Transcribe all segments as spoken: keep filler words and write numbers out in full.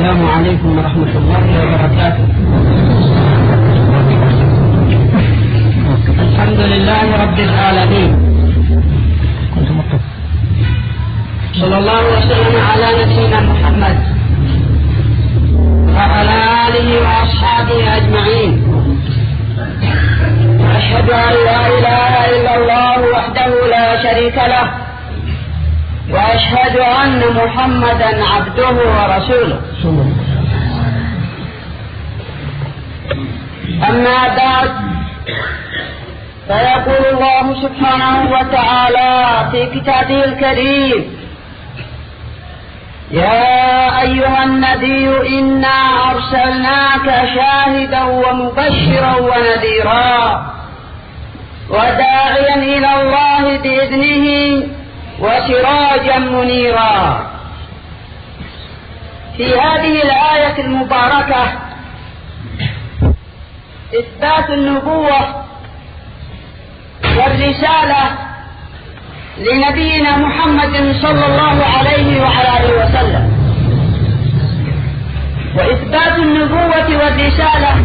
السلام عليكم ورحمة الله وبركاته. الحمد لله رب العالمين، صلى الله وسلم على نبينا محمد وعلى آله وأصحابه أجمعين. أشهد أن لا إله إلا الله وحده لا شريك له، وأشهد أن محمدا عبده ورسوله. أما بعد، فيقول الله سبحانه وتعالى في كتابه الكريم: يا أيها النبي إنا أرسلناك شاهدا ومبشرا ونذيرا وداعيا إلى الله بإذنه وسراجا منيرا. في هذه الآية المباركة إثبات النبوة والرسالة لنبينا محمد صلى الله عليه وعلى آله وسلم، وإثبات النبوة والرسالة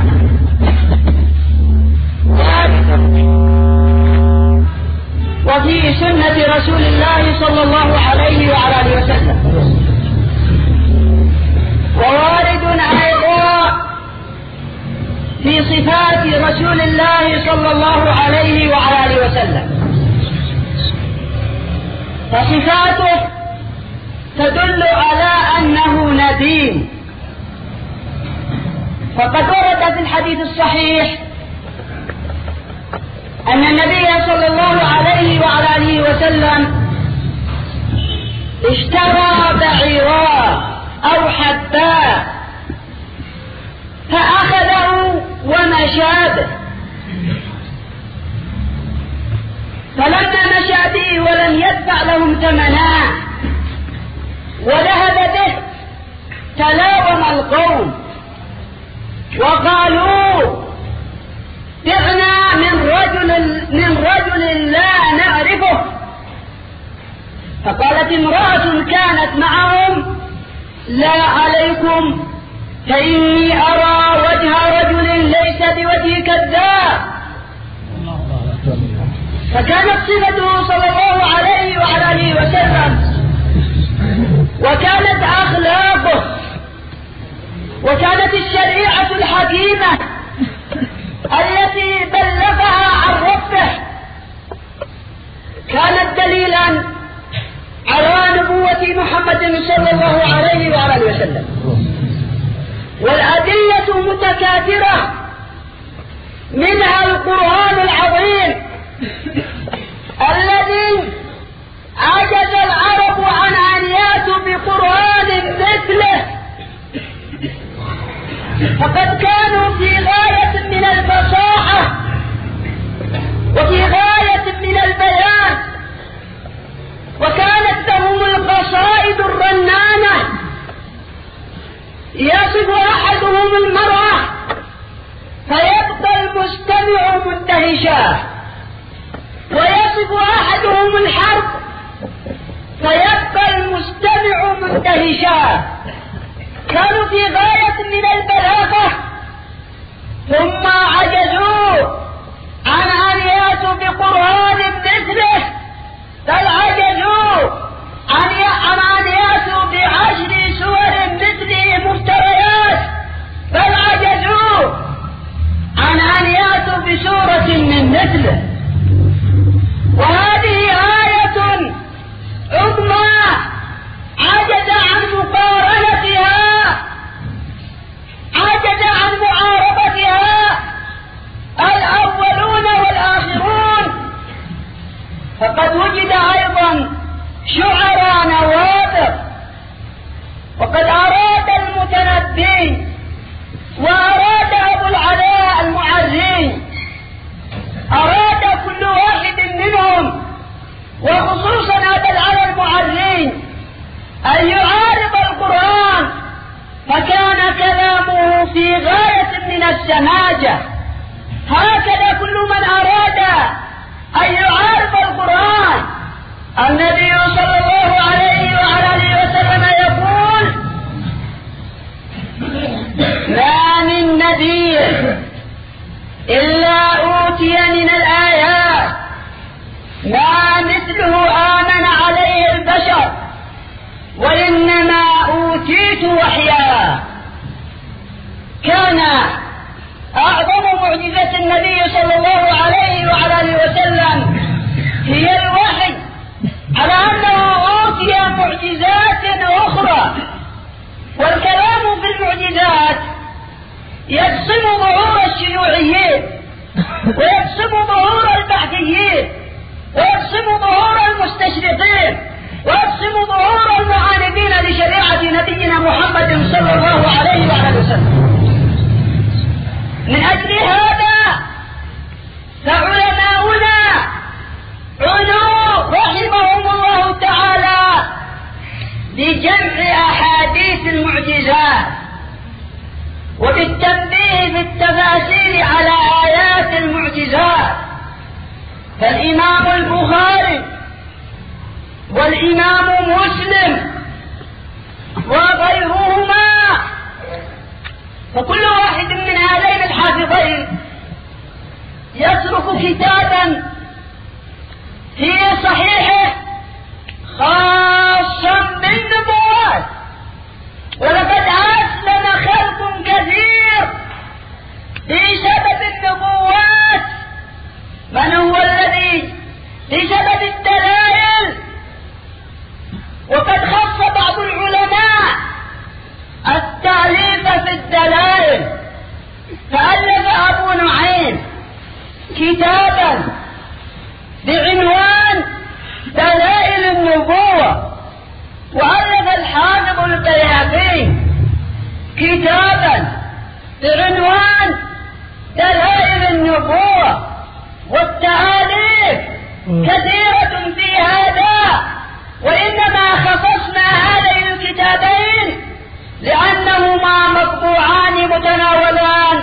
وفي سنة رسول الله صلى الله عليه وعلى آله وسلم، ووارد أيضا في صفات رسول الله صلى الله عليه وعلى آله وسلم. فصفاته تدل على أنه نبي، فقد ورد في الحديث الصحيح أن النبي صلى الله عليه وعلى آله وسلم اشترى بعيرا أو حبا فأخذه ومشى به، فلما مشى به ولم يدفع لهم ثمنا وذهب به، تلاوم القوم وقالوا: بعنا من رجل من رجل لا نعرفه. فقالت امرأة كانت معهم: لا عليكم، فإني أرى وجه رجل ليس بوجه كذاب. فكانت صفته صلى الله عليه وعلى آله وسلم، وكانت أخلاقه، وكانت الشريعة الحكيمة التي بلغها عن ربه كانت دليلا على نبوة محمد صلى الله عليه وعلى آله وسلم. والأدلة متكاثرة، منها القرآن العظيم الذي عجز العرب عن أن يأتوا بقرآن مثله، فقد كانوا في غاية من الفصاحة وفي غاية من البيان، وكانت لهم القصائد الرنانة يصف أحدهم المرأة فيبقى المستمع مندهشا، ويصف أحدهم الحرب فيبقى المستمع مندهشا. كانوا في غاية من البلاغة، ثم عجزوا عن أن يأتوا بقرآن مثله، بل عجزوا عن أن يأتوا بعشر سور مثله مفتريات، بل عجزوا عن أن يأتوا بسورة من مثله. وهذه آية عظمى عجز عن مقارنتها، عجز عن معارضتها الأولون والآخرون. فقد وجد أيضا شعراء نوابغ، وقد أراد المتنبي وأراد أبو العلاء المعري، أراد كل واحد منهم وخصوصا أبو العلاء المعري أن يعارض القرآن، فكان كلامه في غاية من السماجة. هكذا كل من أراد أن يعارض القرآن. النبي صلى الله عليه وعلى آله وسلم يقول: نبي إلا أوتي من الآيات ما مثله آمن عليه البشر وإنما أوتيت وحيا. كان أعظم معجزة النبي صلى الله عليه وعلى آله وسلم هي الوحي، على أنه أوتي معجزات أخرى. والكلام في المعجزات يقسم ظهور الشيوعيين، ويقسم ظهور البحثيين، ويقسم ظهور المستشرقين، ويقسم ظهور المعاندين لشريعة نبينا محمد صلى الله عليه وعلى وسلم. من أجل هذا فعلماؤنا عنوا رحمهم الله تعالى بجمع أحاديث المعجزات وبالتنبيه في التفاسير على آيات المعجزات. فالإمام البخاري والإمام مسلم وغيرهما، فكل واحد من هذين الحافظين يترك كتابا في صحيحه خاصا بالنبوات. ولقد أسلم خلق كثير بسبب النبوات. من هو الذي بسبب الدلائل؟ وقد خص بعض العلماء التأليف في الدلائل، فألف أبو نعيم كتابا بعنوان دلائل النبوة، وألف الحافظ البيهقي كتابا بعنوان دلائل النبوة. والتأليف كثيرة في هذا، وإنما خصصنا هذين الكتابين لأنهما مطبوعان متناولان،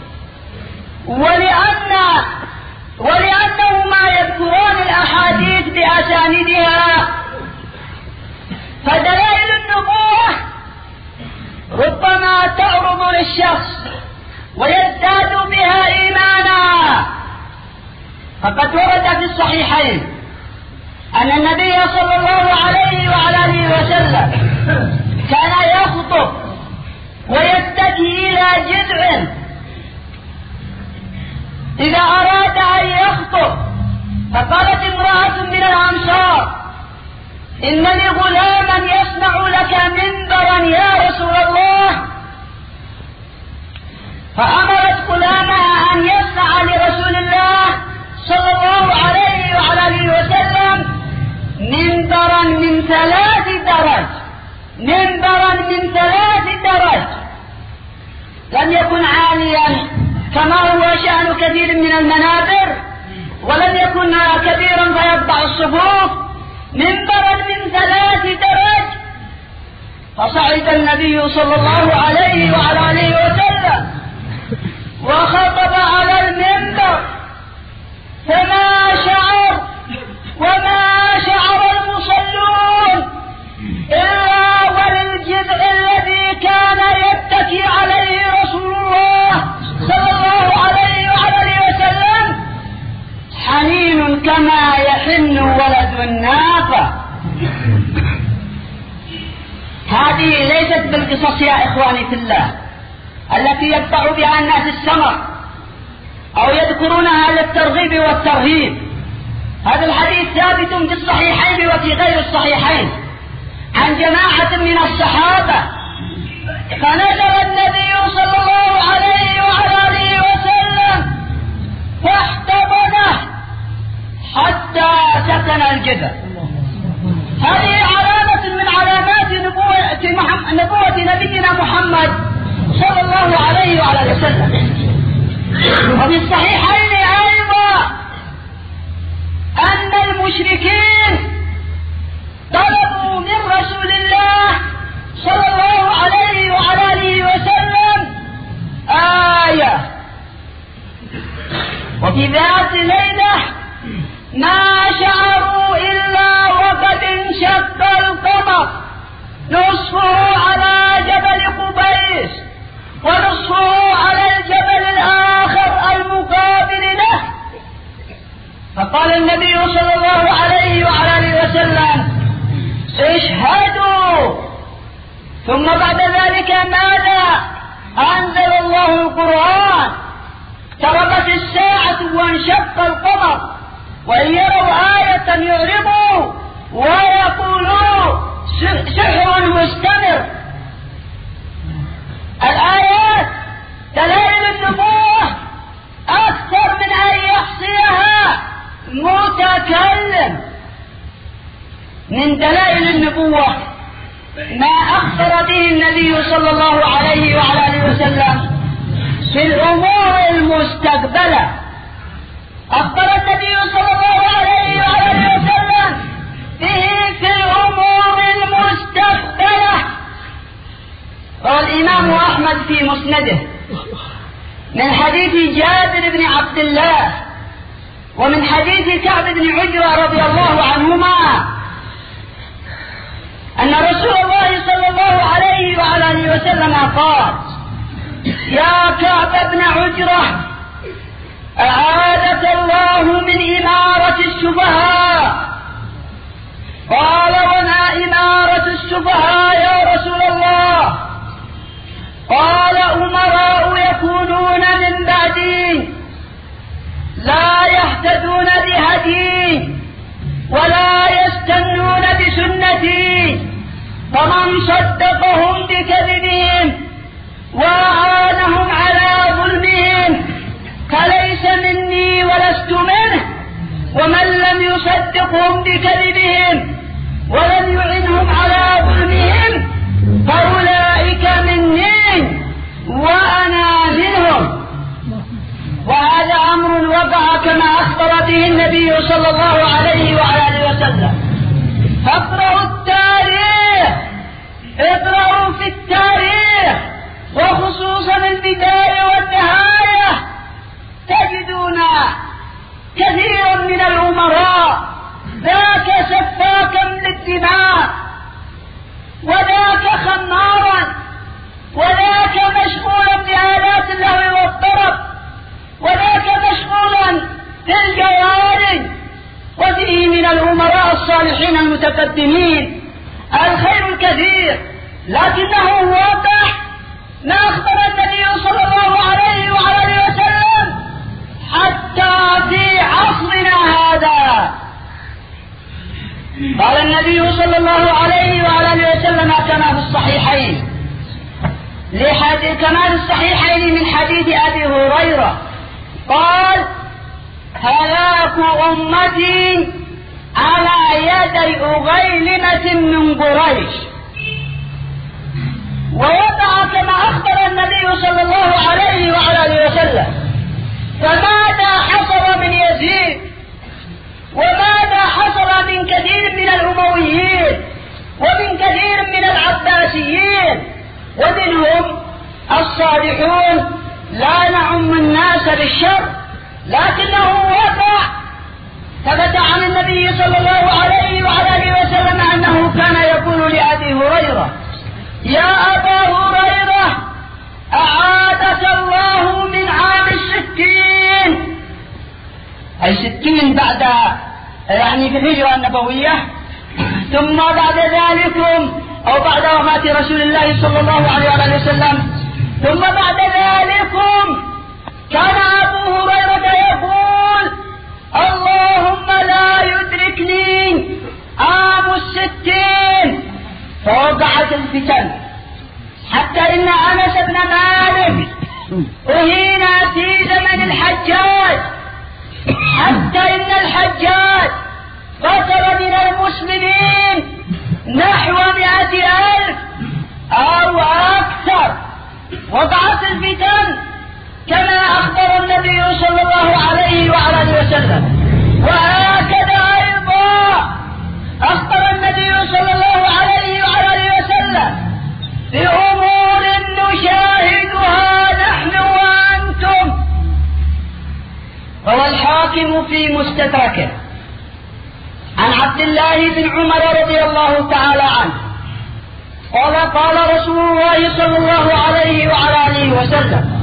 ولأن ولأنهما يذكران الأحاديث بأسانيدها. فدلائل النبوة ربما تعرض للشخص ويزداد بها إيمانا. فقد ورد في الصحيحين أن النبي صلى الله عليه وعلى آله وسلم كان يخطب ويتكي إلى جذع إذا أراد أن يخطب، فقالت امرأة من الأنصار: إن لي غلاما يصنع لك منبرا يا رسول الله. فأمرت غلامها أن يصنع لرسول الله صلى الله عليه وعلى آله وسلم منبرا من ثلاث درج منبرا من ثلاث درج لم يكن عاليا كما هو شأن كثير من المنابر، ولم يكن كبيرا فيقطع الصفوف، منبرا من ثلاث درج. فصعد النبي صلى الله عليه وعلى آله وسلم وخطب على المنبر، فما شعر وما شعر المصلون إلا وللجذع الذي كان يتكي عليه رسول الله صلى الله عليه وعلى وسلم حنين كما يحن ولد الناقة. هذه ليست بالقصص يا إخواني في الله التي يقطع بها الناس السمر أو يذكرونها للترغيب والترهيب. هذا الحديث ثابت في الصحيحين وفي غير الصحيحين عن جماعة من الصحابة. فنزل النبي صلى الله عليه وعلى آله وسلم فاحتضنه حتى سكن الجذع. هذه علامة من علامات نبوة, محمد نبوة نبينا محمد صلى الله عليه وعلى آله وسلم. وفي الصحيحين أيضا أن المشركين طلبوا من رسول الله صلى الله عليه وعلى آله وسلم آية. وفي ذات ليلة ما شعروا إلا وقد انشق القمر، نصفه على جبل قبيس ونصفه على الجبل بعد ذلك ماذا؟ أنزل الله القرآن. اقتربت الساعة وانشق القمر، وإن يروا آية يعرضوا ويقولوا سحر مستمر. الآيات دلائل النبوة أكثر من أن يحصيها متكلم. من دلائل النبوة ما أخبر به النبي صلى الله عليه وعلى آله وسلم في الأمور المستقبلة. أخبر النبي صلى الله عليه وعلى آله وسلم به في الأمور المستقبلة. روى الإمام أحمد في مسنده من حديث جابر بن عبد الله ومن حديث كعب بن عجرة رضي الله عنهما أن رسول الله صلى الله عليه وعلى آله وسلم قال: يا كعب بن عجرة، أعاذك الله من إمارة السفهاء. قال: وما إمارة السفهاء يا رسول الله؟ قال: أمراء يكونون من بعدي لا يهتدون بهدي ولا يستنون بسنتي، فمن صدقهم بكذبهم وأعانهم على ظلمهم فليس مني ولست منه، ومن لم يصدقهم بكذبهم ولم يعنهم على ظلمهم فأولئك مني وأنا منهم. وهذا أمر وقع كما أخبر به النبي صلى الله عليه وعلى آله وسلم. فاقرأوا التاريخ، اقرأوا في التاريخ وخصوصا البداية والنهاية، تجدون كثيرا من الأمراء ذاك سفاكا للدماء، وذاك خمارا، وذاك مشغولا بآلات اللهو والطرب، وذاك مشغولا بالجوارح. وفيه من الأمراء الصالحين المتقدمين الخير الكثير، لكنه واقع ما أخبر النبي صلى الله عليه وعلى آله وسلم حتى في عصرنا هذا. قال النبي صلى الله عليه وعلى آله وسلم كما في الصحيحين لحديث كما في الصحيحين من حديث أبي هريرة قال: هلاك أمتي على يدي أغيلمة من قريش. ووقع كما أخبر النبي صلى الله عليه وعلى آله وسلم. فماذا حصل من يزيد؟ وماذا حصل من كثير من الأمويين ومن كثير من العباسيين؟ ومنهم الصالحون لا نعم الناس بالشر، لكنه وقع. ثبت عن النبي صلى الله عليه وعلى آله وسلم أنه كان يقول لأبي هريرة: يا أبا هريرة، أعادك الله من عام الستين، أي ستين بعد يعني في الهجرة النبوية، ثم بعد ذلكم أو بعد وفاة رسول الله صلى الله عليه وآله وسلم، ثم بعد ذلكم كان أبو هريرة يقول: اللهم لا يدركني عام الستين. فوقعت الفتن حتى إن أنس بن مالك أهين في زمن الحجاج، حتى إن الحجاج قتل من المسلمين نحو مئة ألف أو أكثر. وقعت الفتن كما أخبر النبي صلى الله عليه وعلى آله وسلم. وهكذا أيضا أخبر النبي صلى الله عليه وعلى آله وسلم بأمور نشاهدها نحن وأنتم. روى الحاكم في مستدركه عن عبد الله بن عمر رضي الله تعالى عنه قال: قال رسول الله صلى الله عليه وعلى آله وسلم: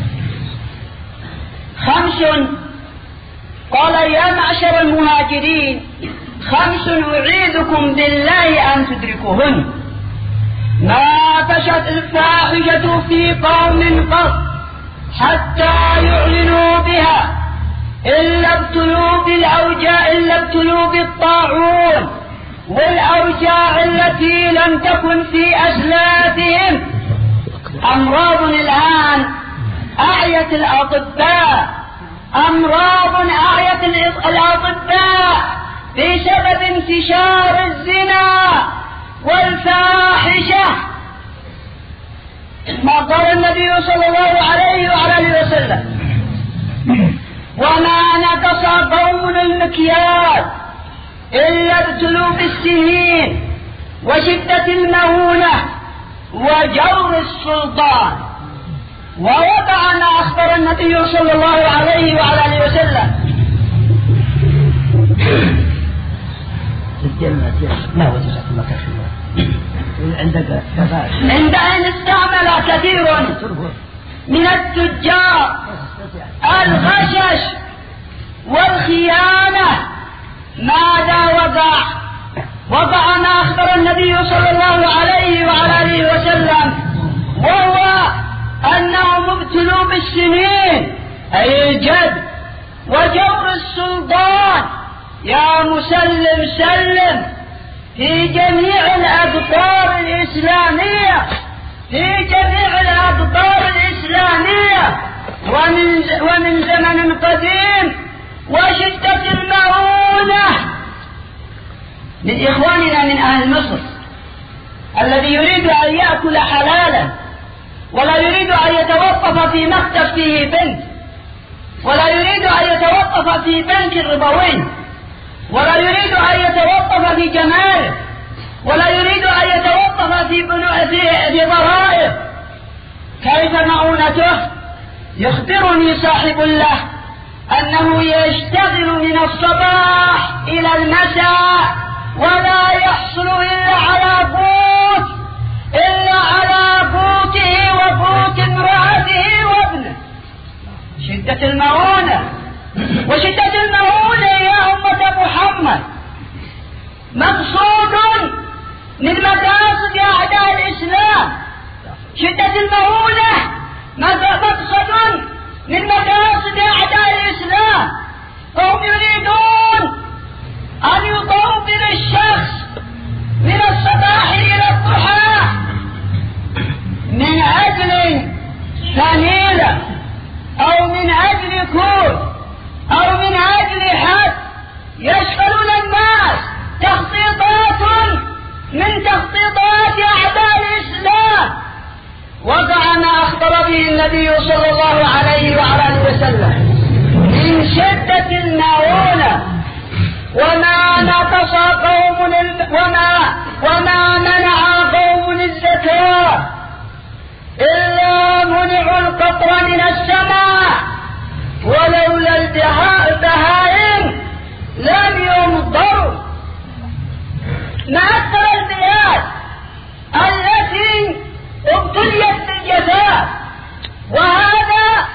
خمس، قال: يا معشر المهاجرين، خمس أعيذكم بالله أن تدركوهن: ما فشت الفاحشة في قوم قط حتى يعلنوا بها إلا ابتلوا بالأوجاع إلا ابتلوا بالطاعون والأوجاع التي لم تكن في أسلافهم. أمراض الآن أعيت الأطباء، أمراض أعيت الأطباء بسبب انتشار الزنا والفاحشة. ما قال النبي صلى الله عليه وعلى وسلم: وما نقص قوم المكيال إلا ابتلوا بالسنين وشدة المهونة وجور السلطان. ووضع ما أخبر النبي صلى الله عليه وعلى وسلم: ما هو جزاك الله خير. عندك عند أن استعمل كثير من التجار الغشش والخيانة. ماذا وقع؟ وقع ما أخبر النبي صلى الله عليه وعلى وسلم، وهو أنهم ابتلوا بالسنين أي الجد وجور السلطان. يا مسلم سلم في جميع الأقطار الإسلامية، في جميع الأقطار الإسلامية ومن, ومن زمن قديم وشدة المعونة. من إخواننا من أهل مصر الذي يريد أن يأكل حلالا ولا يريد أن يتوقف في مكتب فيه بنك، ولا يريد أن يتوقف في بنك ربوي، ولا يريد أن يتوقف في جمارك، ولا يريد أن يتوقف في في ضرائب. كيف معونته؟ يخبرني صاحب له أنه يشتغل من الصباح إلى المساء ولا يحصل إلا على قوت إلا على قوته وقوت امرأته وابنه. شدة المعونة وشدة المعونة يا أمة محمد مقصود من مقاصد أعداء الإسلام. شدة المعونة مقصد من مقاصد أعداء الإسلام. هم يريدون أن يطور الشخص من الصباح إلى الضحى من أجل فنيلة أو من أجل كور أو من أجل حد يشغلون الناس. تخطيطات من تخطيطات أعداء الإسلام. وقع ما أخبر به النبي صلى الله عليه وعلى وسلم من شدة المعونة. وما نقص قوم وما وما منع قوم الزكاة إلا منعوا القطر من السماء ولولا البهائم لم يمطروا. ما أكثر البلاد التي ابتليت بالجفاف، وهذا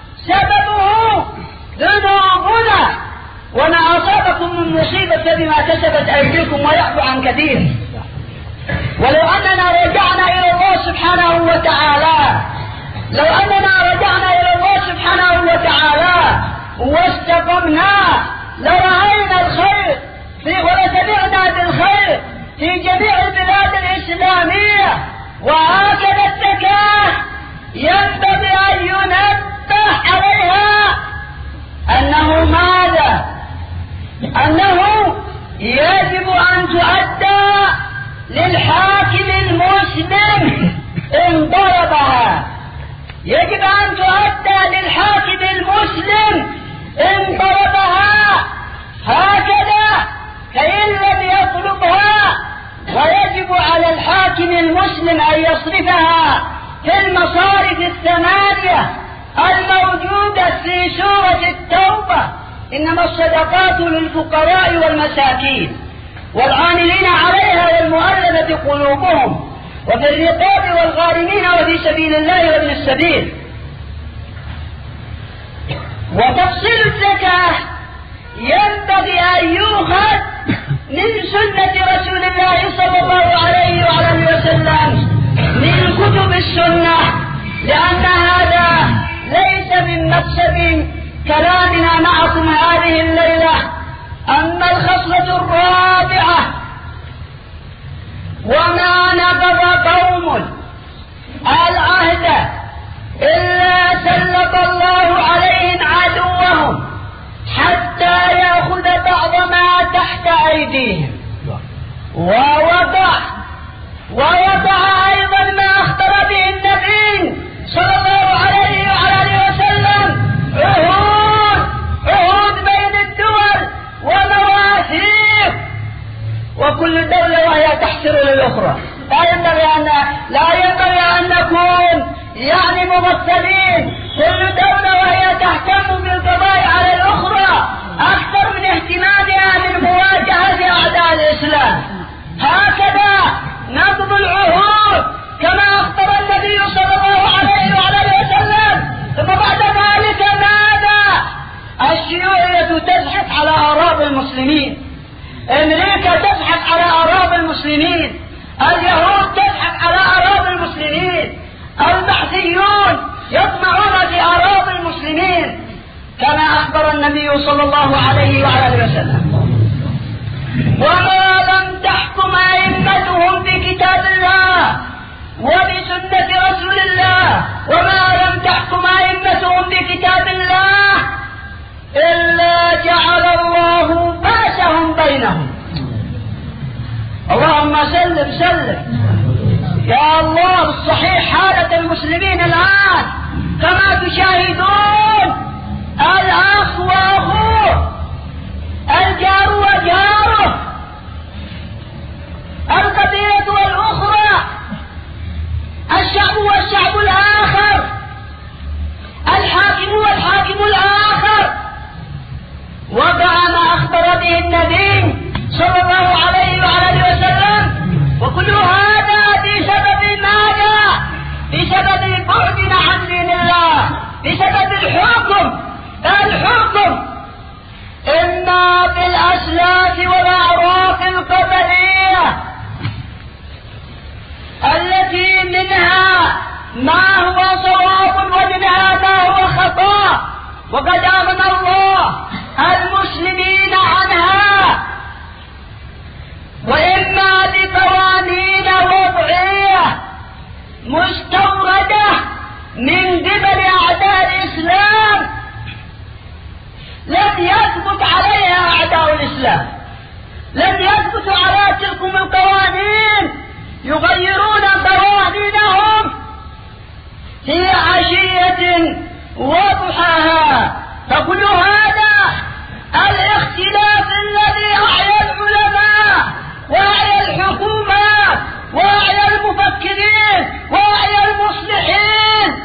سببه ذنوبنا. وما أصابكم من مصيبة بما كسبت أيديكم ويعفو عن كثير. ولو أننا رجعنا إلى الله سبحانه وتعالى لو أننا رجعنا إلى الله سبحانه وتعالى واستقمنا لرأينا الخير ولسمعنا بالخير في جميع البلاد الإسلامية. وهكذا الزكاة ينبغي أن ينبه عليها أنه ماذا؟ أنه يجب أن تؤدى للحاكم المسلم إن ضربها. يجب أن تؤدى للحاكم المسلم إن ضربها هكذا فإن لم يطلبها. ويجب على الحاكم المسلم أن يصرفها في المصارف الثمانية الموجودة في سورة التوبة: إنما الصدقات للفقراء والمساكين والعاملين عليها والمؤلفة قلوبهم وفي الرقاب والغارمين وفي سبيل الله وابن السبيل. وتفصيل الزكاة ينبغي أن يؤخذ من سنة رسول الله صلى الله عليه وعلى وسلم من كتب السنة، لأن هذا ليس من مقصد كلامنا معكم هذه الليلة. أما الخصلة الرابعة: وما نقض قوم العهد إلا سلط الله عليهم عدوهم حتى يأخذ بعض ما تحت أيديهم، ووضع ووضع أيضا ما أخبر به النبي صلى الله عليه وعلى وسلم عهود عهود بين الدول ومواثيق، وكل دولة وهي تحسر للأخرى. لا ينبغي أن لا ينبغي أن نكون يعني ممثلين، كل دولة وهي تهتم بالقضاء على الأخرى أكثر من اهتمامها من مواجهة أعداء الإسلام. هكذا نقض العهود كما أخبر النبي صلى الله عليه وعلى وسلم. ثم بعد ذلك ماذا؟ الشيوعية تزحف على أراضي المسلمين، أمريكا تزحف على أراضي المسلمين، اليهود تزحف على أراضي المسلمين، البحثيون يطمعون في أراضي المسلمين، كما أخبر النبي صلى الله عليه وعلى وسلم: وما لم تحكم أئمتهم بكتاب الله وبسنة رسول الله، وما لم تحكم أئمتهم بكتاب الله إلا جعل الله بأسهم بينهم. اللهم سلم سلم يا الله. بالصحيح حالة المسلمين الآن كما تشاهدون، الأخ وأخوه، الجار وجاره، القبيلة والأخرى، الشعب والشعب الآخر، الحاكم والحاكم الآخر. وضع ما أخبر به النبي صلى الله عليه وعلى وسلم، وكل هذا بسبب ماذا؟ بسبب بعدنا عن دين الله، بسبب الحكم الحكم إما بالأسلاف والأعراف القبلية التي منها ما هو صواب ومنها ما هو خطأ، وقد أمن الله المسلمين عنها، وإما بقوانين وضعية مستوردة من قبل أعداء الإسلام لم يثبت عليها أعداء الإسلام، لم يثبتوا على تلكم القوانين، يغيرون قوانينهم في عشية وضحاها. فكل هذا الاختلاف الذي أعيا العلماء وأعيا الحكومات وأعيا المفكرين وأعيا المصلحين،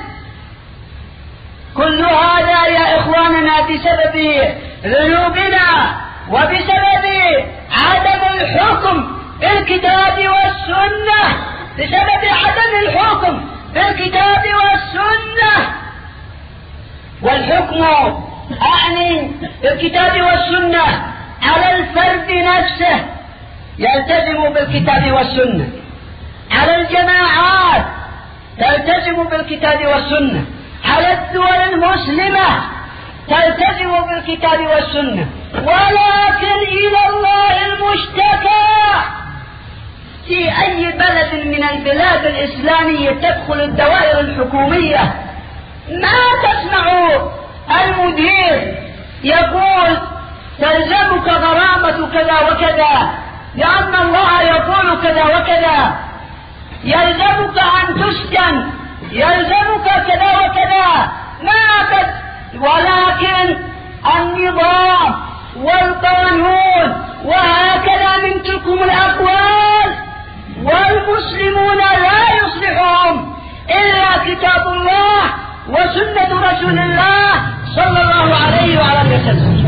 كل هذا يا إخواننا بسبب ذنوبنا وبسبب عدم الحكم بالكتاب والسنة، بسبب عدم الحكم بالكتاب والسنة. والحكم أعني بالكتاب والسنة على الفرد نفسه يلتزم بالكتاب والسنة، على الجماعات تلتزم بالكتاب والسنة، على الدول المسلمة تلتزم بالكتاب والسنة. ولكن إلى الله المشتكى في أي بلد من البلاد الإسلامية تدخل الدوائر الحكومية ما تسمع المدير يقول تلزمك غرامة كذا وكذا لأن الله يقول كذا وكذا، يلزمك أن تسجن، يلزمك كذا وكذا، ما تد... ولكن النظام والقانون وهكذا من تلكم الأقوال، والمسلمون لا يصلحهم إلا كتاب الله وسنة رسول الله صلى الله عليه وعلى وسلم.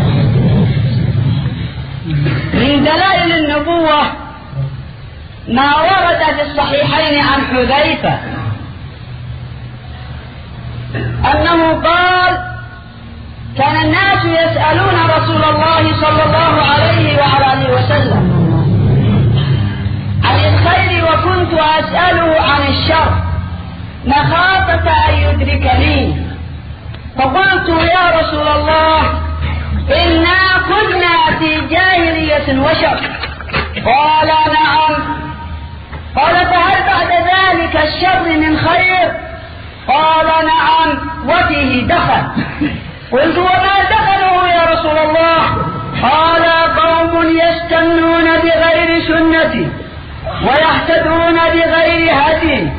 من دلائل النبوة ما ورد في الصحيحين عن حذيفة أنه قال: كان الناس يسألون رسول الله صلى الله عليه وعلى وسلم بالخير وكنت أسأله عن الشر مخافة أن يدركني. فقلت يا رسول الله إنا كنا في جاهلية وشر. قال نعم. قال فهل بعد ذلك الشر من خير؟ قال نعم وفيه دخل. قلت وما دخله يا رسول الله؟ قال قوم يستنون بغير سنتي ويهتدون بغير هدي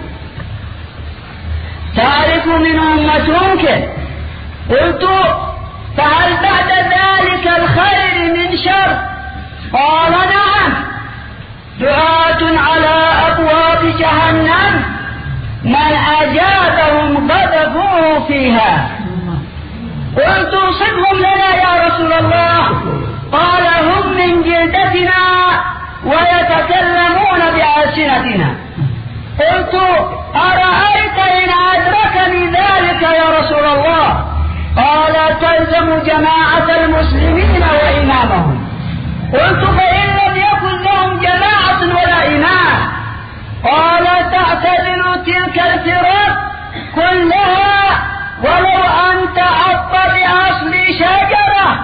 تعرف منهم ما تنكر. قلت فهل بعد ذلك الخير من شر؟ قال نعم دعاة على أبواب جهنم من أجابهم غضبوه فيها. قلت صفهم لنا يا رسول الله. قال هم من جلدتنا ويتكلمون بألسنتنا. قلت أرأيت إن أدركني ذلك يا رسول الله؟ قال تلزم جماعة المسلمين وإمامهم. قلت فإن لم يكن لهم جماعة ولا إمام؟ قال تعتزل تلك الفرق كلها ولو أن تعض بأصل شجرة.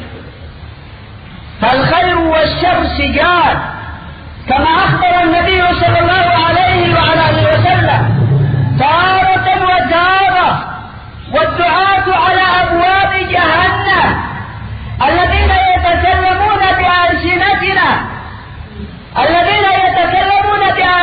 فالخير والشر سجال كما أخبر النبي صلى الله عليه وعلى آله وسلم تارة وتارة. والدعاة على أبواب جهنم الذين يتكلمون بألسنتنا الذين يتكلمون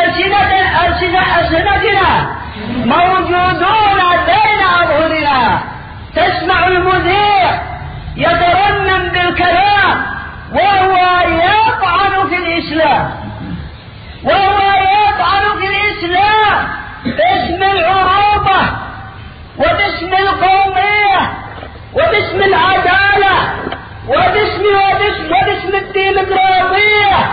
بألسنتنا موجودون بين أظهرنا. تسمع المذيع يترنم بالكلام وهو يطعن في الإسلام وهو يطعن في الإسلام باسم العروبة وباسم القومية وباسم العدالة وباسم وباسم, وباسم الديمقراطية.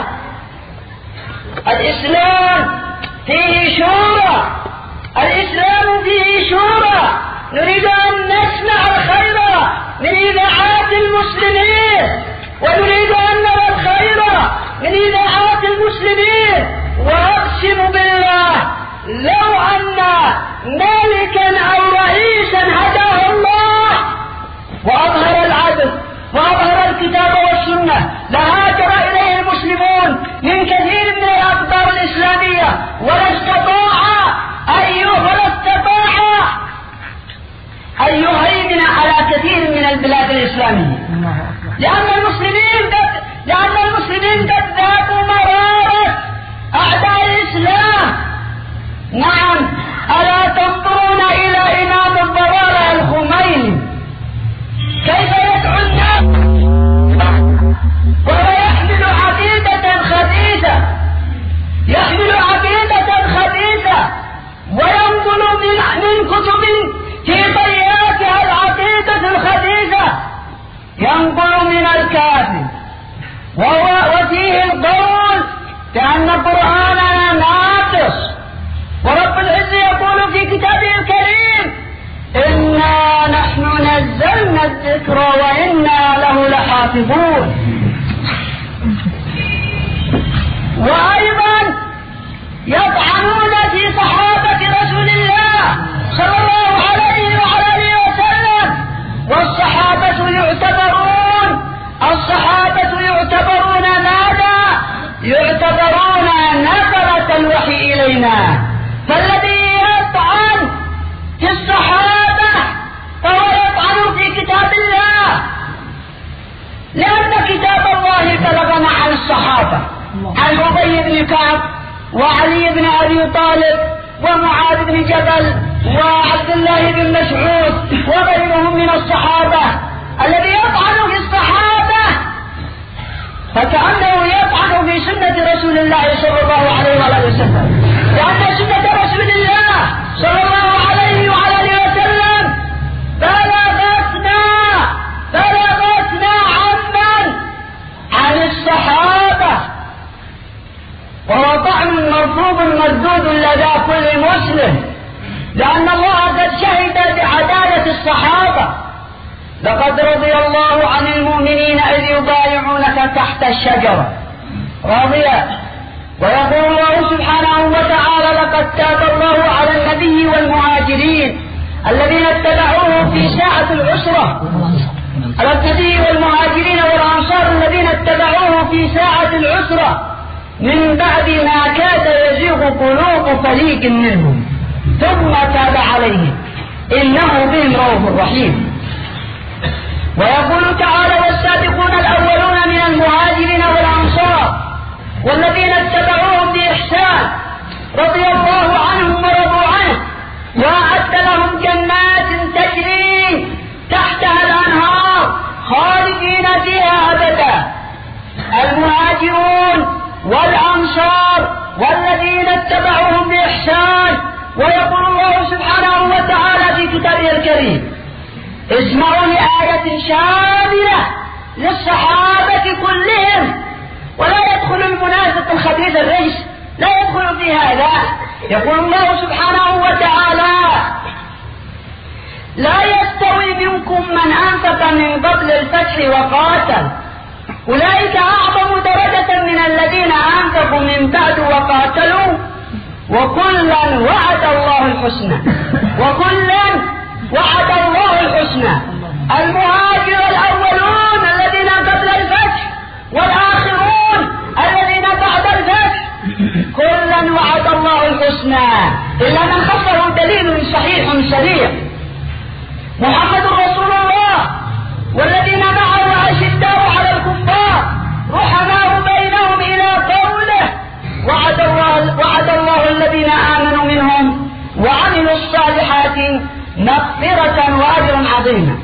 الإسلام فيه شورى الإسلام فيه شورى. نريد أن نسمع الخير من إذاعات المسلمين ونريد أن نرى الخير من إذاعات المسلمين. وأقسم بالله لو أن ملكا أو رئيسا هداه الله وأظهر العدل وأظهر الكتاب والسنة لهاجر إليه المسلمون من كثير من الأقطار الإسلامية ولا استطاع ولا استطاع أن يهيمن على كثير من البلاد الإسلامية لأن المسلمين قد لأن المسلمين قد ذاقوا مرارة أعداء الإسلام. نعم ألا تنظرون إلى إمام الضلالة الخميني كيف يدعو الناس وهو يحمل عقيدة خبيثة يحمل عقيدة خبيثة وينقل من, من كتب في طياتها العقيدة الخبيثة ينقل من الكافر وهو وفيه القول بأن قرآننا ناقص. ورب العزة يقول في كتابه الكريم إنا نحن نزلنا الذكر وإنا له لحافظون. وأيضا يطعنون في صحابة رسول الله صلى الله عليه وعلى آله وسلم. والصحابة يعتبرون الصحابة يعتبرون ماذا؟ يعتبرون نقلة الوحي إلينا. فالذي يطعن في الصحابة فهو يطعن في كتاب الله لأن كتاب الله بلغنا عن الصحابة عن أبي بن كعب وعلي بن أبي طالب ومعاذ بن جبل وعبد الله بن مسعود وغيرهم من الصحابة. الذي يطعن في الصحابة فكأنه يطعن في سنة رسول الله صلى الله عليه وآله وسلم لأن سنة رسول الله صلى الله عليه وعلى آله وسلم بلغتنا بلغتنا عمن عن الصحابة وهو طعن مرفوض مردود لدى كل مسلم لأن الله قد شهد بعدالة الصحابة. لقد رضي الله عن المؤمنين إذ يبايعونك تحت الشجرة رضي ويقول الله سبحانه وتعالى: لقد تاب الله على النبي والمهاجرين الذين اتبعوه في ساعة العسرة على النبي والمهاجرين والأنصار الذين اتبعوه في ساعة العسرة من بعد ما كاد يزيغ قلوب فريق منهم ثم تاب عليهم إنه بهم رؤوف رحيم. ويقول تعالى: والسابقون الأولون من المهاجرين والأنصار والذين اتبعوهم بإحسان رضي الله عنهم ورضوا عنه وأعد لهم جنات تجري تحتها الأنهار خالدين فيها أبدا. المهاجرون والأنصار والذين اتبعوهم بإحسان. ويقول الله سبحانه وتعالى في كتابه الكريم: اسمعوا لآية شاملة للصحابة كلهم ولا يدخل المنافق الخبيث الرجس لا يدخل في هذا. يقول الله سبحانه وتعالى: لا يستوي منكم من أنفق من قبل الفتح وقاتل أولئك أعظم درجة من الذين أنفقوا من بعد وقاتلوا وكلا وعد الله الحسنى وكلا وعد الله الحسنى. المهاجر الأولون الذين قبل الفتح والآخرون الذين بعد الفتح كلا وعد الله الحسنى إلا من خصه دليل صحيح صريح: محمد رسول الله والذين معه أشداء على الكفار رحماء بينهم إلى قوله: وعد الله, وعد الله الذين آمنوا منهم وعملوا الصالحات مغفرة وأجرا عظيما.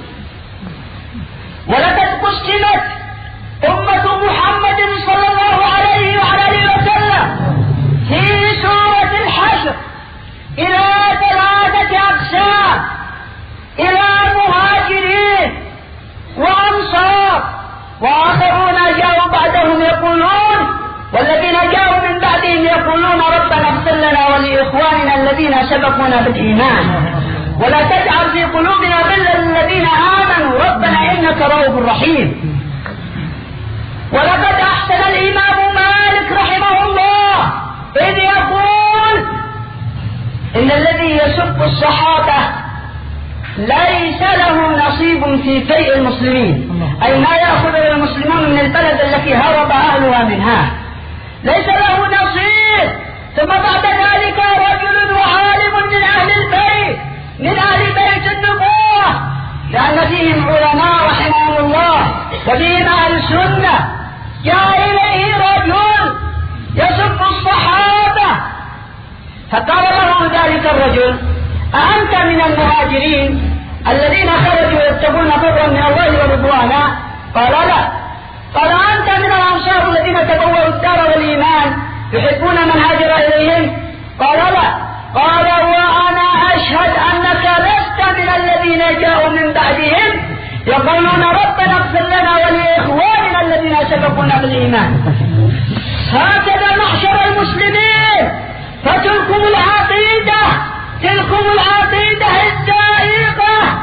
ولقد قسمت أمة محمد صلى الله عليه وعلى آله وسلم في سورة الحشر إلى ثلاثة أقسام: إلى مهاجرين وأنصار وآخرون جاءوا بعدهم يقولون والذين جاءوا من بعدهم يقولون ربنا اغفر لنا ولإخواننا الذين سبقونا بالإيمان ولا تجعل في قلوبنا غلا للذين آمنوا ربنا إنك رؤوف رحيم. ولقد أحسن الإمام مالك رحمه الله إذ يقول: إن الذي يسب الصحابة ليس له نصيب في فيء المسلمين، أي ما يأخذ المسلمون من البلد التي هرب أهلها منها ليس له نصيب. ثم بعد ذلك رجل وعالم من أهل البيت من أهل بيت النبوة، لأن فيهم علماء رحمهم الله وفيهم أهل السنة، جاء إليه رجل يسب الصحابة فقال له ذلك الرجل: أأنت من المهاجرين الذين خرجوا يبتغون فضلا من الله ورضوانا؟ قال: لا. قال: أنت من الأنصار الذين تبوأوا الدار والإيمان يحبون من هاجر إليهم؟ قال: لا. قال: وأنا أشهد أنك لست من الذين جاءوا من بعدهم يقولون ربنا اغفر لنا ولإخواننا الذين سبقونا بالإيمان. هكذا معشر المسلمين، فتلكم العقيدة تلكم العقيدة الدقيقة.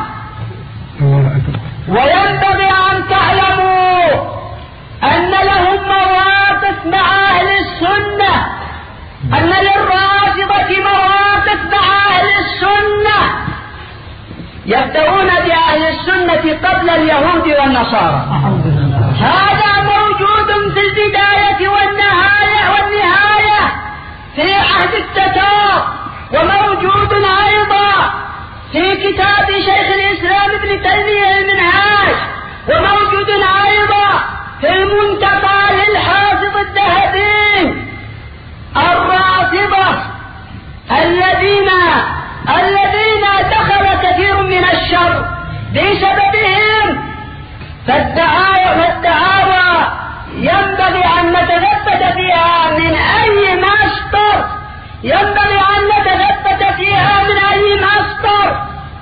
وينبغي أن تعلموا أن لهم مواقف مع أهل السنة، أن للرافضة مواقف مع أهل السنة، يبدأون بأهل السنة قبل اليهود والنصارى. هذا موجود في البداية والنهاية والنهاية في عهد التتار، وموجود أيضا في كتاب شيخ الإسلام ابن تيمية المنهاج، وموجود أيضا في المنتقى للحافظ الذهبي. الرافضة الذين الذين دخل كثير من الشر بسببهم، فالدعاوى والدعاوى ينبغي أن نتثبت فيها من أي مصدر، ينبغي أن نتثبت فيها من أي مصدر.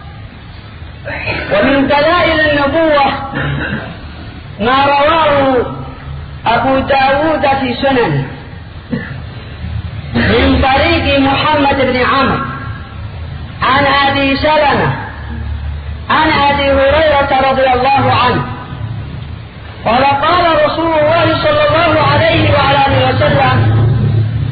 ومن دلائل النبوة ما رواه أبو داود في سننه من طريق محمد بن عمرو عن أبي سلمة عن أبي هريرة رضي الله عنه قال: قال رسول الله صلى الله عليه وعلى آله وسلم: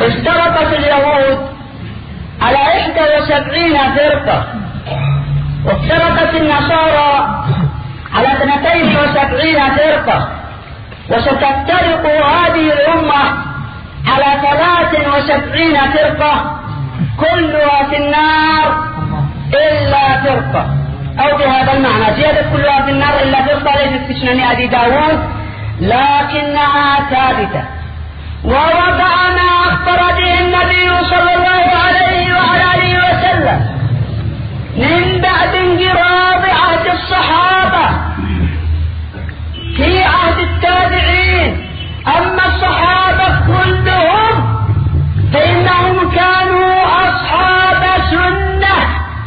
افترقت اليهود على إحدى وسبعين فرقة، وافترقت النصارى على اثنتين وسبعين فرقة، وستفترق هذه الأمة على ثلاث وسبعين فرقة كلها في النار إلا فرقة، أو بهذا المعنى زيادة كلها في النار إلا فرقة ليست في سنن أبي داود لكنها ثابتة. ووقع ما أخبر به النبي صلى الله عليه وعلى آله وسلم من بعد انقراض عهد الصحابة في عهد التابعين. أما الصحابة كلهم فإنهم كانوا أصحاب سنة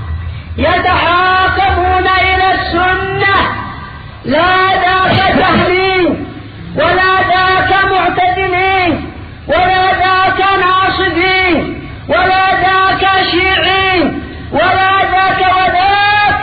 يتحاكمون إلى السنة، لا ذاك جهمين ولا ذاك معتدلين ولا ذاك ناصبين ولا ذاك شيعين ولا ذاك وذاك.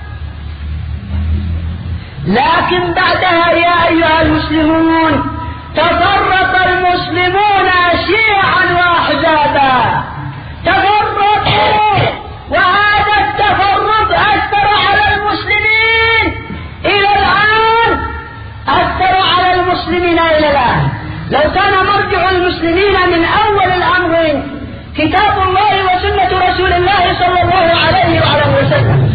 لكن بعدها يا أيها المسلمون تفرق المسلمون شيعا وأحزابا، تفرقوا، وهذا التفرق أثر على المسلمين إلى الآن، أثر على المسلمين إلى الآن. لو كان مرجع المسلمين من أول الأمر كتاب الله وسنة رسول الله صلى الله عليه وعلى وسلم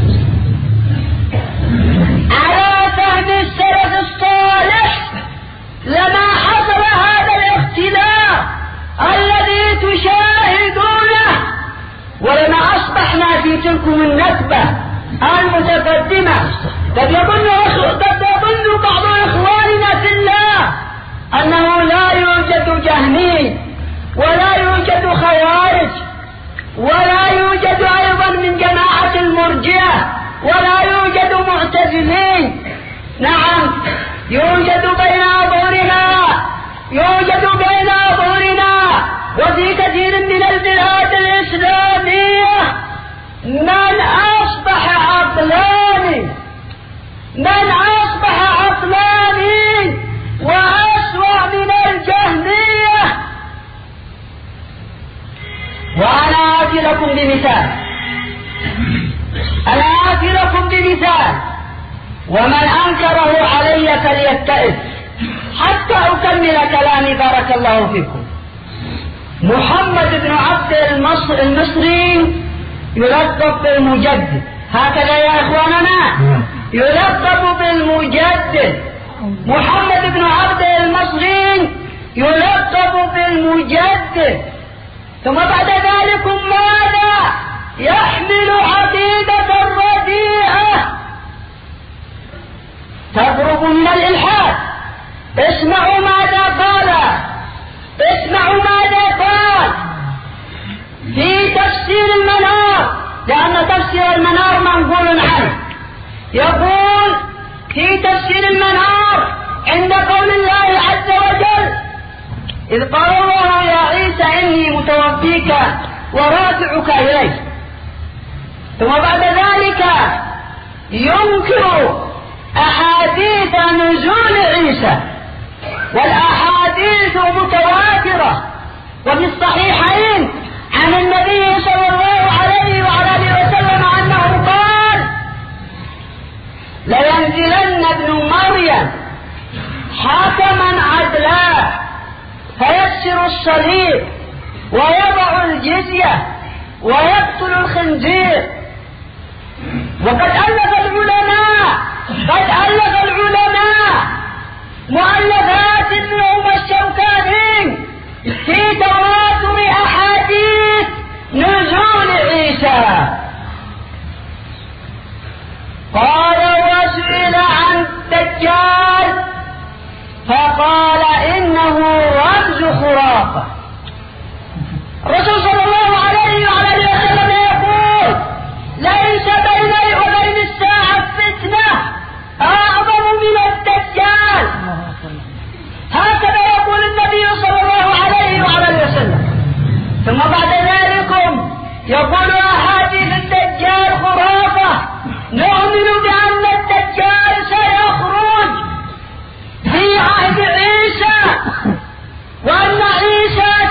على فهم السلف الصالح لما حصل هذا الاختلاف الذي تشاهدونه، ولما أصبحنا في تلكم النكبة المتقدمة. قد يظن قد يظن بعض إخواننا في الله أنه لا يوجد جهمي ولا يوجد خوارج ولا يوجد أيضا من جماعة المرجئة ولا يوجد معتزلين. نعم يوجد بين أظهرنا، يوجد بين أظهرنا وفي كثير من البلاد الإسلامية من أصبح عقلاني، من أصبح عقلاني وأسوأ من الجهمية. وأنا آتي لكم بمثال، أنا آتي لكم بمثال، ومن أنكره علي فليتئس حتى أكمل كلامي بارك الله فيكم. محمد بن عبد المصري يلقب بالمجدد، هكذا يا إخواننا، يلقب بالمجدد. محمد بن عبد المصري يلقب بالمجدد. ثم بعد ذلك ماذا؟ يحمل عقيدة رديئة تقرب من الإلحاد. اسمعوا ماذا قال، اسمعوا ماذا قال في تفسير المنار، لأن تفسير المنار منقول عنه. يقول في تفسير المنار عند قول الله عز وجل: إذ قال الله يا عيسى إني متوفيك ورافعك إلي. ثم بعد ذلك ينكر أحاديث نزول عيسى، والأحاديث متواترة وفي الصحيحين عن النبي صلى الله عليه وعلى آله وسلم أنه قال: لينزلن ابن مريم حكما عدلا فيكسر الصليب ويضع الجزية ويقتل الخنزير. وقد ألف العلماء قد ألف العلماء مؤلفات منهم الشوكاني في تواتر أحاديث نزول عيسى. قال: وسئل عن الدجال فقال إنه رمز خرافة. الرسول صلى الله عليه وعلى آله وسلم يقول: ليس بيني وبين الساعة فتنة أعظم من الدجال. هكذا يقول النبي صلى الله عليه وعلى آله وسلم. ثم بعد ذلك يقول: أحاديث الدجال خرافة، نؤمن بأن الدجال سيخرج في عهد عيسى، وأن عيسى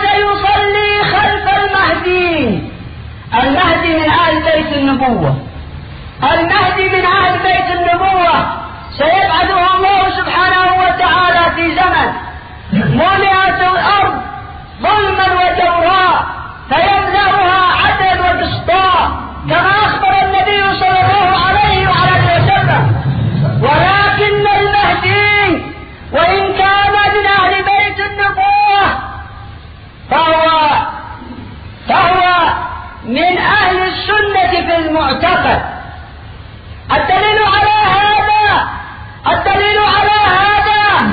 النبوة. المهدي من أهل بيت النبوة سيبعثه الله سبحانه وتعالى في زمن ملئت الأرض ظلما وجوراء فيملأها عدلا وقسطا كما أخبر النبي صلى الله عليه وعلى وسلم. ولكن المهدي وإن كان من أهل بيت النبوة فهو فهو من أهل السنة في المعتقد. الدليل على هذا الدليل على هذا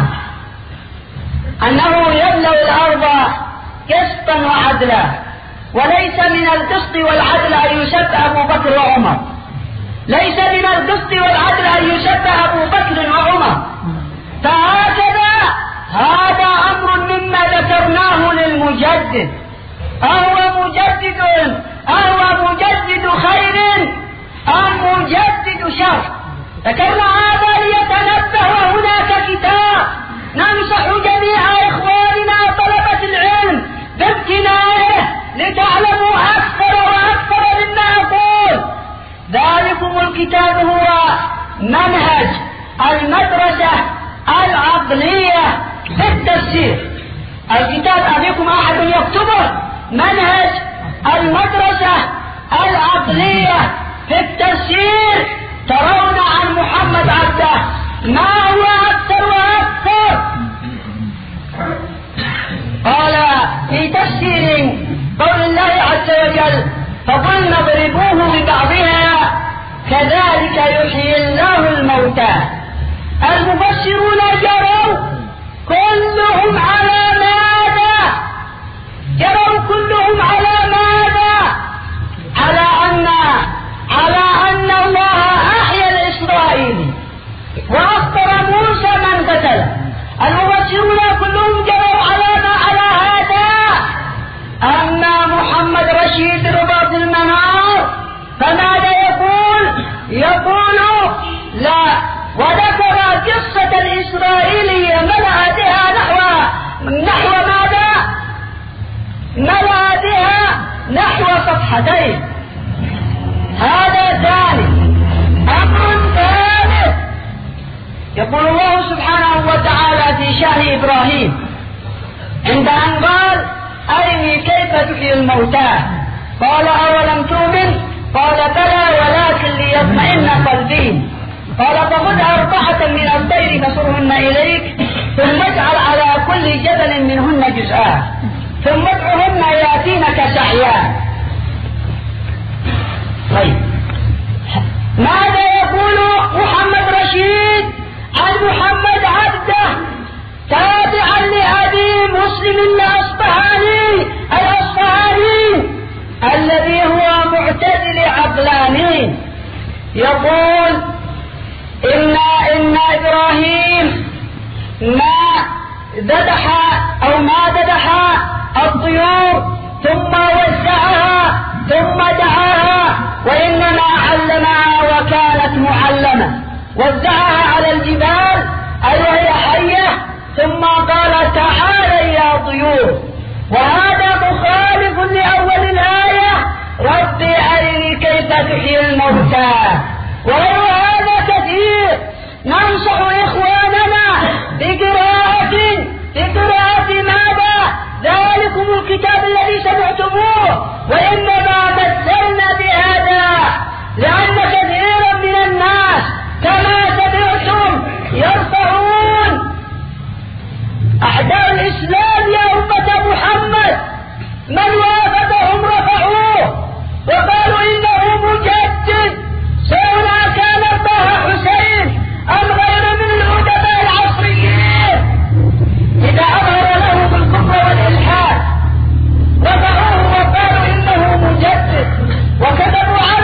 أنه يملأ الأرض قسطا وعدلا، وليس من القسط والعدل أن يشبه أبو بكر وعمر، ليس من القسط والعدل أن يشبه أبو بكر وعمر. فهكذا هذا أمر مما ذكرناه للمجدد، أهو مجدد أهو مجدد خير أم مجدد شر؟ ذكرنا هذا ليتنبه، وهناك كتاب ننصح جميع إخواننا طلبة العلم بامتناعه لتعلموا أكثر وأكثر مما أقول. ذلكم الكتاب هو منهج المدرسة العقلية في التفسير. الكتاب أبيكم أحد يكتبه؟ منهج المدرسة العقلية في التفسير. ترون عن محمد عبده ما هو أكثر وأكثر. قال في تفسير قول الله عز وجل فقلنا اضربوه ببعضها كذلك يحيي الله الموتى. المفسرون جروا كلهم على ماذا؟ جروا كلهم على ماذا؟ على أن على أن الله أحيا الإسرائيلي وأخبر موسى من قتل. المفسرون كلهم جروا على ما على هذا. أما محمد رشيد رباط المنار فماذا يقول؟ يقول لا، وذكر قصة الإسرائيلية ملأ بها نحو نحو ماذا؟ ملأ بها نحو صفحتين. هذا ثاني. أمر ثالث يقول الله سبحانه وتعالى في شأن إبراهيم عند أن قال أرني كيف تحيي الموتى قال أولم تؤمن قال بلى ولكن ليطمئن قلبي قال فخذ أربعة من الطير فصرهن إليك ثم اجعل على كل جبل منهن جزءا ثم ادعهن يأتينك سعيا. طيب ماذا يقول محمد رشيد عن محمد عبده تابعا لأبي مسلم الأصفهاني الأصفهاني الذي هو معتزل عقلاني؟ يقول إن إن إبراهيم ما ذبح أو ما ذبح الطيور ثم وزعها ثم دعاها، وإنما علمها وكانت معلمة، وزعها على الجبال أي وهي حية ثم قال تعالى يا طيور. وهذا مخالف لأول الآية ربي أرني كيف تحيي الموتى. وغير هذا كثير. ننصح إخواننا بقراءة بقراءة ماذا؟ ذلكم الكتاب الذي سمعتموه. وإنما مثلنا بهذا لأن كثيرا من الناس كما سمعتم يرفعون أعداء الإسلام يا أمة محمد من وافقهم رفعوه وقالوا إنه مجدد سواء كان طه حسين أم غير من الأدباء العصريين. إذا أظهر له بالكفر والإلحاد رفعوه وقالوا إنه مجدد وكتبوا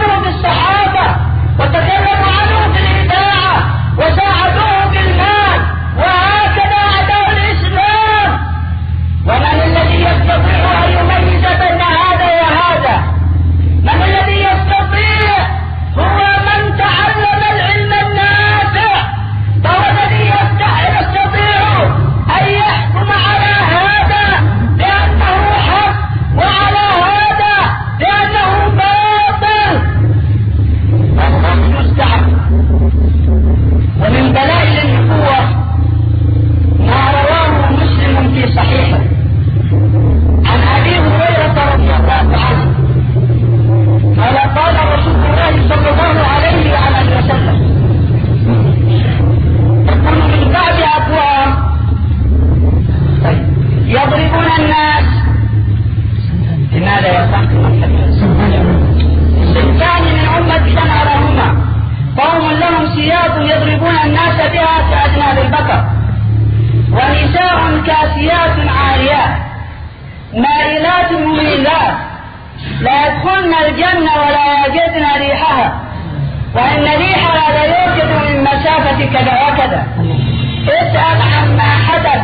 مائلات مميلات لا يدخلن الجنة ولا يجدن ريحها، وإن ريحها لا يوجد من مسافة كذا وكذا. اسأل عما حدث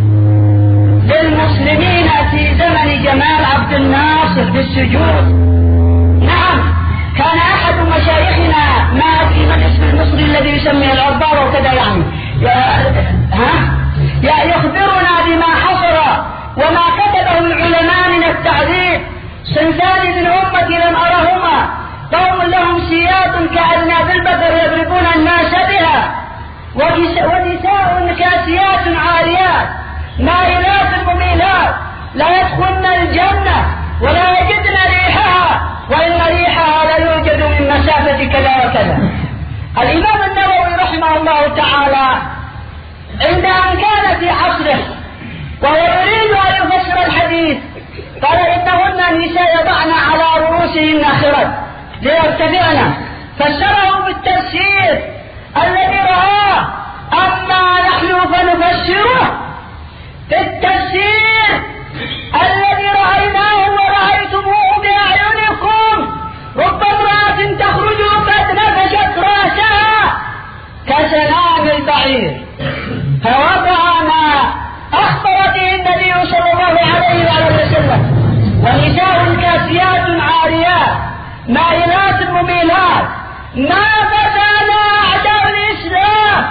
للمسلمين في زمن جمال عبد الناصر في السجود. نعم، كان أحد مشايخنا ما أدري ما الاسم المصري الذي يسميه العربار وكذا يعني ها يخبرنا بما حصل وما كتبه العلماء من التعذيب. صنفان من أمتي لم أرهما، قوم لهم سياط كأذناب البقر يضربون الناس بها، ونساء كاسيات عاريات مائلات مميلات لا يدخلن الجنة ولا يجدن ريحها، وإن ريحها لا يوجد من مسافة كذا وكذا. الإمام النووي رحمه الله تعالى عند أن كان في عصره وهو يريد أن يفسر الحديث قال إنهن النساء يضعن على رؤوسهن خرج ليرتفعن، فسره بالتفسير الذي رآه. أما نحن فنفسره بالتفسير الذي رأيناه ورأيتموه بأعينكم. رب امرأة تخرج قد نفشت رأسها كسنام البعير، فوضع ما أخبر به النبي صلى الله عليه وآله وسلم. ونساء كاسيات عاريات مائلات مميلات ما فتانا أعداء الإسلام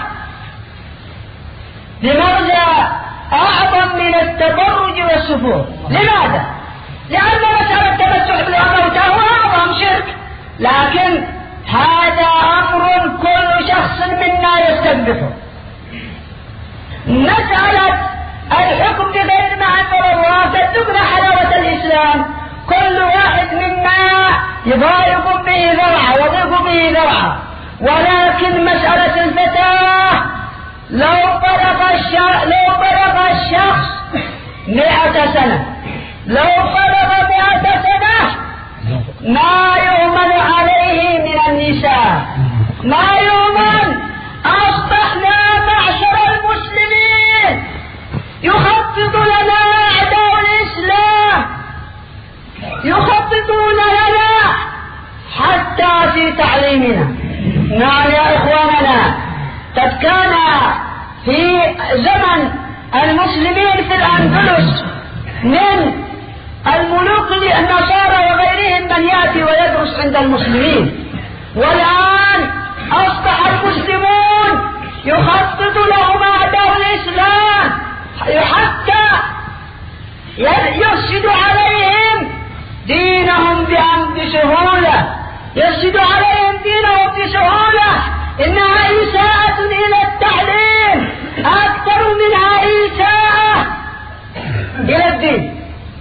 لمرجع أعظم من التبرج والسفور. لماذا؟ لأن مسألة التمسح بالأموت هو أعظم شرك، لكن هذا أمر كل شخص منا يستنبطه. مسألة الحكم بغير ما أنزل الله تدبنا حلاوة الإسلام. كل واحد منا يضايق به ذرعه ويضيق به ذرعه، ولكن مسألة الفتاة لو بلغ الشخص لو بلغ الشخص مئة سنة لو بلغ مئة سنة ما يؤمن عليه من النساء، ما يؤمن. أصبحنا معشر المسلمين يخطط لنا أعداء الإسلام، يخططون لنا حتى في تعليمنا. نعم يا إخواننا، قد كان في زمن المسلمين في الأندلس من الملوك النصارى وغيرهم من يأتي ويدرس عند المسلمين، والآن أصبح المسلمون يخطط لهم أعداء الإسلام حتى يفسد عليهم دينهم بسهولة، يفسد عليهم دينهم بسهولة. إنها إساءة إلى التعليم أكثر منها إساءة إلى الدين.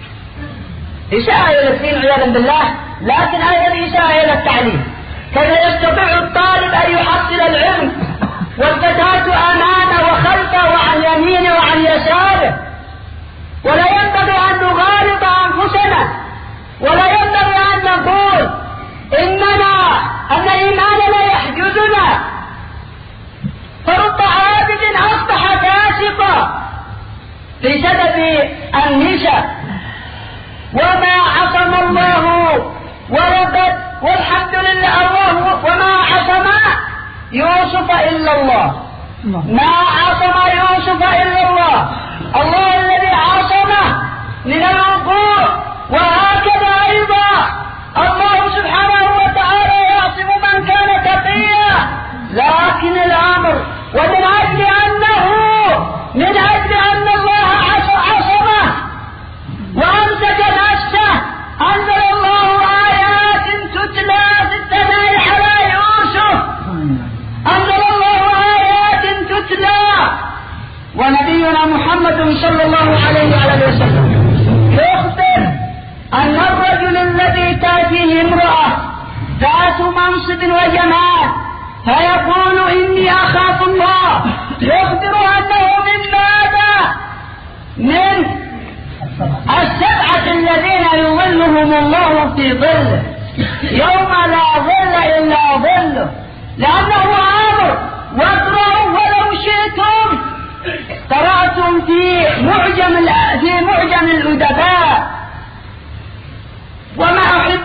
إساءة إلى الدين عياذا بالله، لكن أيضا إساءة إلى التعليم. كما يستطيع الطالب أن يحصل العلم والفتاة أمامه وخلفه وعن يمينه وعن يساره، ولا ينبغي أن نغالط أنفسنا، ولا ينبغي أن نقول إننا أن إيماننا يحجزنا. فرب عابد أصبح فاسقا بسبب النساء، وما عصم الله ولقد والحمد لله الله وما عصم يوسف إلا الله، ما عصم يوسف إلا الله، الله الذي عصمه من الوقوع. وهكذا أيضا الله سبحانه وتعالى يعصم من كان تقيا، لكن الأمر ومن أجل أنه من أجل أن الله عصمه وأمسك نفسه أنزل الله آيات تتلى في الثناء على يوسف، أنزل الله آيات تتلى. ونبينا محمد صلى الله عليه وآله وسلم يخبر أن الرجل الذي تأتيه امرأة ذات منصب وجمال فيقول إني أخاف الله، يخبر أنه من ماذا؟ من السبعة الذين يظلهم الله في ظله يوم لا ظل إلا ظله، لأنه أمر. واقرأوا ولو شئتم قرأتم في معجم في معجم الأدباء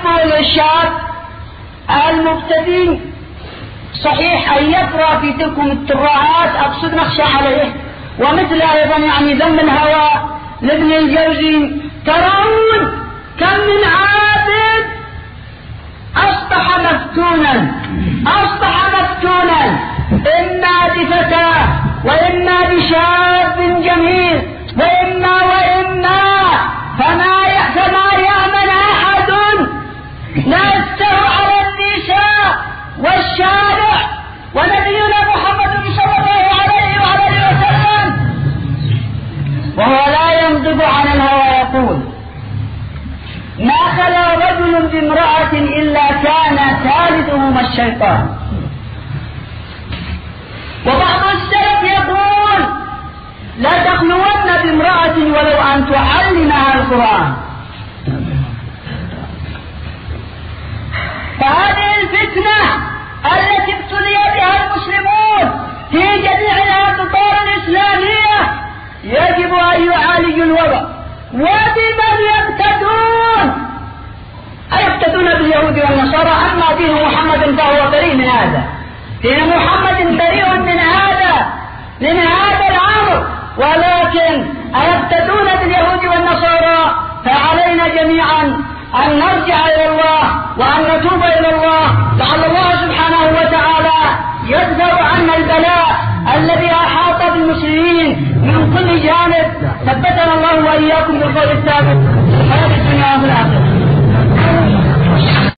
نقول للشاب المبتدئ صحيح أن يقرأ في تلكم الترعات، أقصد نخشى عليه، ومثل أيضا يعني ذم الهوى لابن الجوزي. ترون كم من عابد أصبح مفتونا أصبح مفتونا إما بفتاة وإما بشاب جميل وإما وإما فما فما يأمن أحد نفسه على النساء والشارع، ونبينا محمد صلى الله عليه وعلى وسلم وهو لا ينطق عن الهوى يقول ما خلا رجل بامرأة إلا كان ثالثهما الشيطان. وبعض السلف يقول لا تخلون بامرأة ولو أن تعلمها القرآن. فهذه الفتنة التي ابتلي بها المسلمون في جميع الأقطار الإسلامية يجب أن يعالجوا الوضع. وبمن يقتدون؟ أيقتدون باليهود والنصارى؟ أما دين محمد فهو بريء من هذا، دين محمد بريء من هذا من هذا الأمر. ولكن أيقتدون باليهود والنصارى؟ فعلينا جميعا أن نرجع إلى الله وأن نتوب إلى الله، لعل الله سبحانه وتعالى يدفع عنا البلاء الذي أحاط بالمسلمين من كل جانب. ثبتنا الله وإياكم بالقول الثابت في الحياة الدنيا وفي الآخرة.